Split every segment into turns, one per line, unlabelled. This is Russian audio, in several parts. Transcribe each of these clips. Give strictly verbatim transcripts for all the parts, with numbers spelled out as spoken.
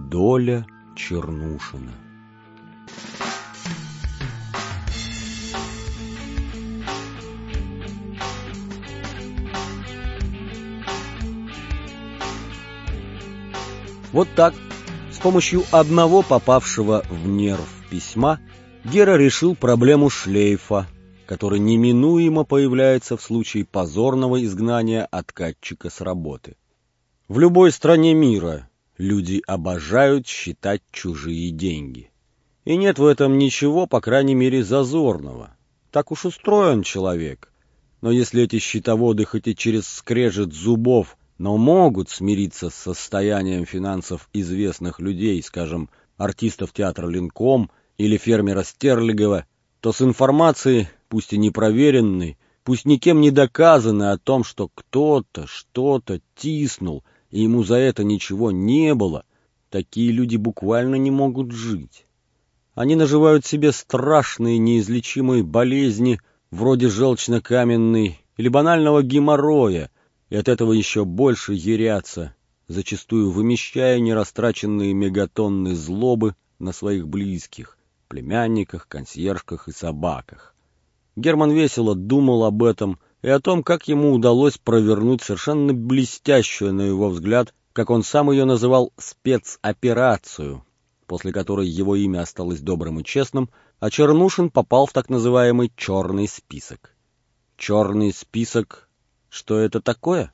Доля Чернушина. Вот так, с помощью одного попавшего в нерв письма, Гера решил проблему шлейфа, который неминуемо появляется в случае позорного изгнания откатчика с работы. В любой стране мира люди обожают считать чужие деньги. И нет в этом ничего, по крайней мере, зазорного. Так уж устроен человек. Но если эти счетоводы хоть и через скрежет зубов, но могут смириться с состоянием финансов известных людей, скажем, артистов театра Ленком или фермера Стерлигова, то с информацией, пусть и непроверенной, пусть никем не доказанной о том, что кто-то что-то тиснул, и ему за это ничего не было, такие люди буквально не могут жить. Они наживают себе страшные неизлечимые болезни, вроде желчно-каменной или банального геморроя, и от этого еще больше ярятся, зачастую вымещая нерастраченные мегатонны злобы на своих близких, племянниках, консьержках и собаках. Герман весело думал об этом и о том, как ему удалось провернуть совершенно блестящую, на его взгляд, как он сам ее называл, спецоперацию, после которой его имя осталось добрым и честным, а Чернушин попал в так называемый «черный список». Черный список... Что это такое?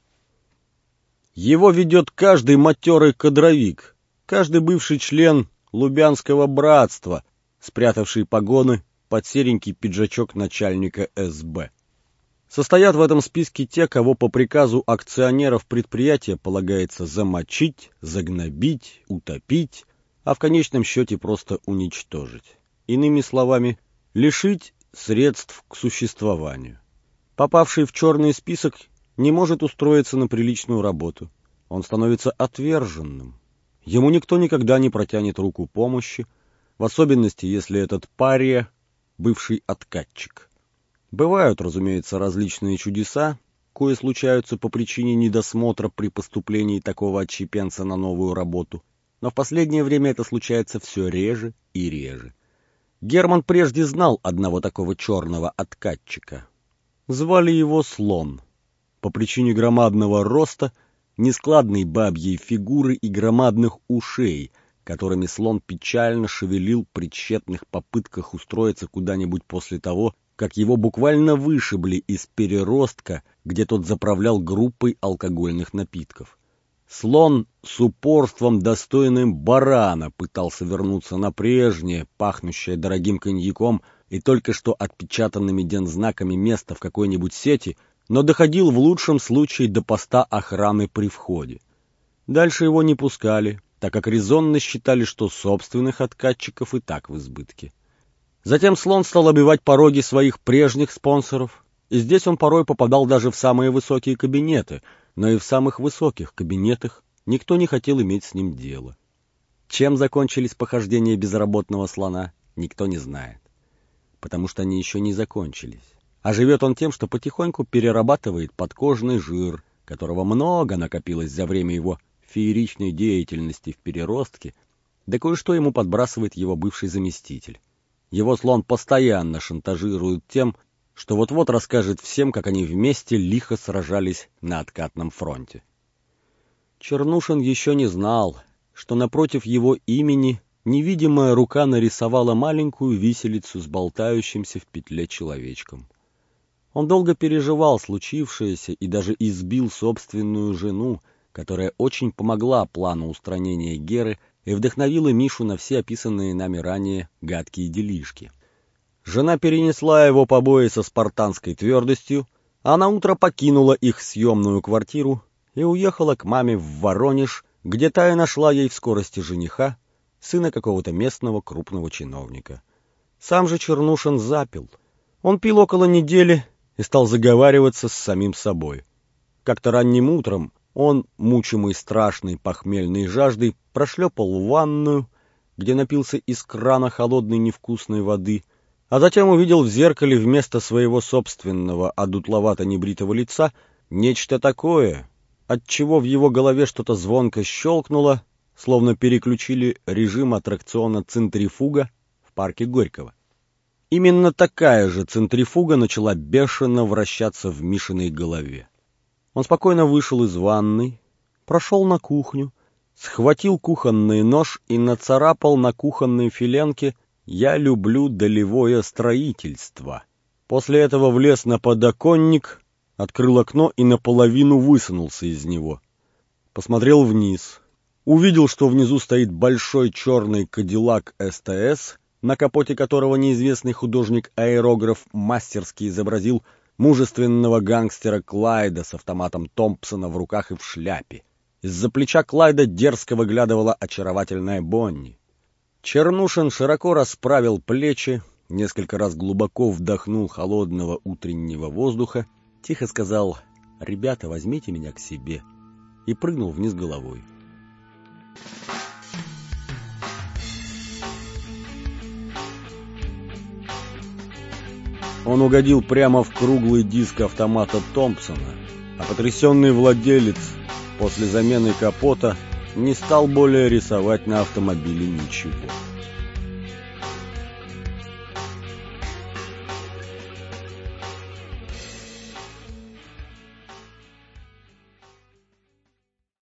Его ведет каждый матерый кадровик, каждый бывший член Лубянского братства, спрятавший погоны под серенький пиджачок начальника эс бэ. Состоят в этом списке те, кого по приказу акционеров предприятия полагается замочить, загнобить, утопить, а в конечном счете просто уничтожить. Иными словами, лишить средств к существованию. Попавший в черный список не может устроиться на приличную работу. Он становится отверженным. Ему никто никогда не протянет руку помощи, в особенности, если этот пария — бывший откатчик. Бывают, разумеется, различные чудеса, кои случаются по причине недосмотра при поступлении такого отщепенца на новую работу, но в последнее время это случается все реже и реже. Герман прежде знал одного такого черного откатчика. Звали его Слон. По причине громадного роста, нескладной бабьей фигуры и громадных ушей, которыми Слон печально шевелил при тщетных попытках устроиться куда-нибудь после того, как его буквально вышибли из переростка, где тот заправлял группой алкогольных напитков. Слон с упорством, достойным барана, пытался вернуться на прежнее, пахнущее дорогим коньяком и только что отпечатанными дензнаками место в какой-нибудь сети, но доходил в лучшем случае до поста охраны при входе. Дальше его не пускали, так как резонно считали, что собственных откатчиков и так в избытке. Затем Слон стал обивать пороги своих прежних спонсоров, и здесь он порой попадал даже в самые высокие кабинеты, но и в самых высоких кабинетах никто не хотел иметь с ним дело. Чем закончились похождения безработного Слона, никто не знает, потому что они еще не закончились. А живет он тем, что потихоньку перерабатывает подкожный жир, которого много накопилось за время его фееричной деятельности в переростке, да кое-что ему подбрасывает его бывший заместитель. Его Слон постоянно шантажирует тем, что вот-вот расскажет всем, как они вместе лихо сражались на откатном фронте. Чернушин еще не знал, что напротив его имени невидимая рука нарисовала маленькую виселицу с болтающимся в петле человечком. Он долго переживал случившееся и даже избил собственную жену, которая очень помогла плану устранения Геры и вдохновила Мишу на все описанные нами ранее гадкие делишки. Жена перенесла его побои со спартанской твердостью, а наутро покинула их съемную квартиру и уехала к маме в Воронеж, где та и нашла ей в скорости жениха, сына какого-то местного крупного чиновника. Сам же Чернушин запил. Он пил около недели и стал заговариваться с самим собой. Как-то ранним утром он, мучимый страшной похмельной жаждой, прошлепал в ванную, где напился из крана холодной невкусной воды, а затем увидел в зеркале вместо своего собственного одутловато-небритого лица нечто такое, отчего в его голове что-то звонко щелкнуло, словно переключили режим аттракциона «Центрифуга» в парке Горького. Именно такая же центрифуга начала бешено вращаться в Мишиной голове. Он спокойно вышел из ванной, прошел на кухню, схватил кухонный нож и нацарапал на кухонной филенке «Я люблю долевое строительство». После этого влез на подоконник, открыл окно и наполовину высунулся из него. Посмотрел вниз. Увидел, что внизу стоит большой черный кадиллак эс тэ эс, на капоте которого неизвестный художник-аэрограф мастерски изобразил мужественного гангстера Клайда с автоматом Томпсона в руках и в шляпе. Из-за плеча Клайда дерзко выглядывала очаровательная Бонни. Чернушин широко расправил плечи, несколько раз глубоко вдохнул холодного утреннего воздуха, тихо сказал «Ребята, возьмите меня к себе» и прыгнул вниз головой. Он угодил прямо в круглый диск автомата Томпсона, а потрясенный владелец после замены капота не стал более рисовать на автомобиле ничего.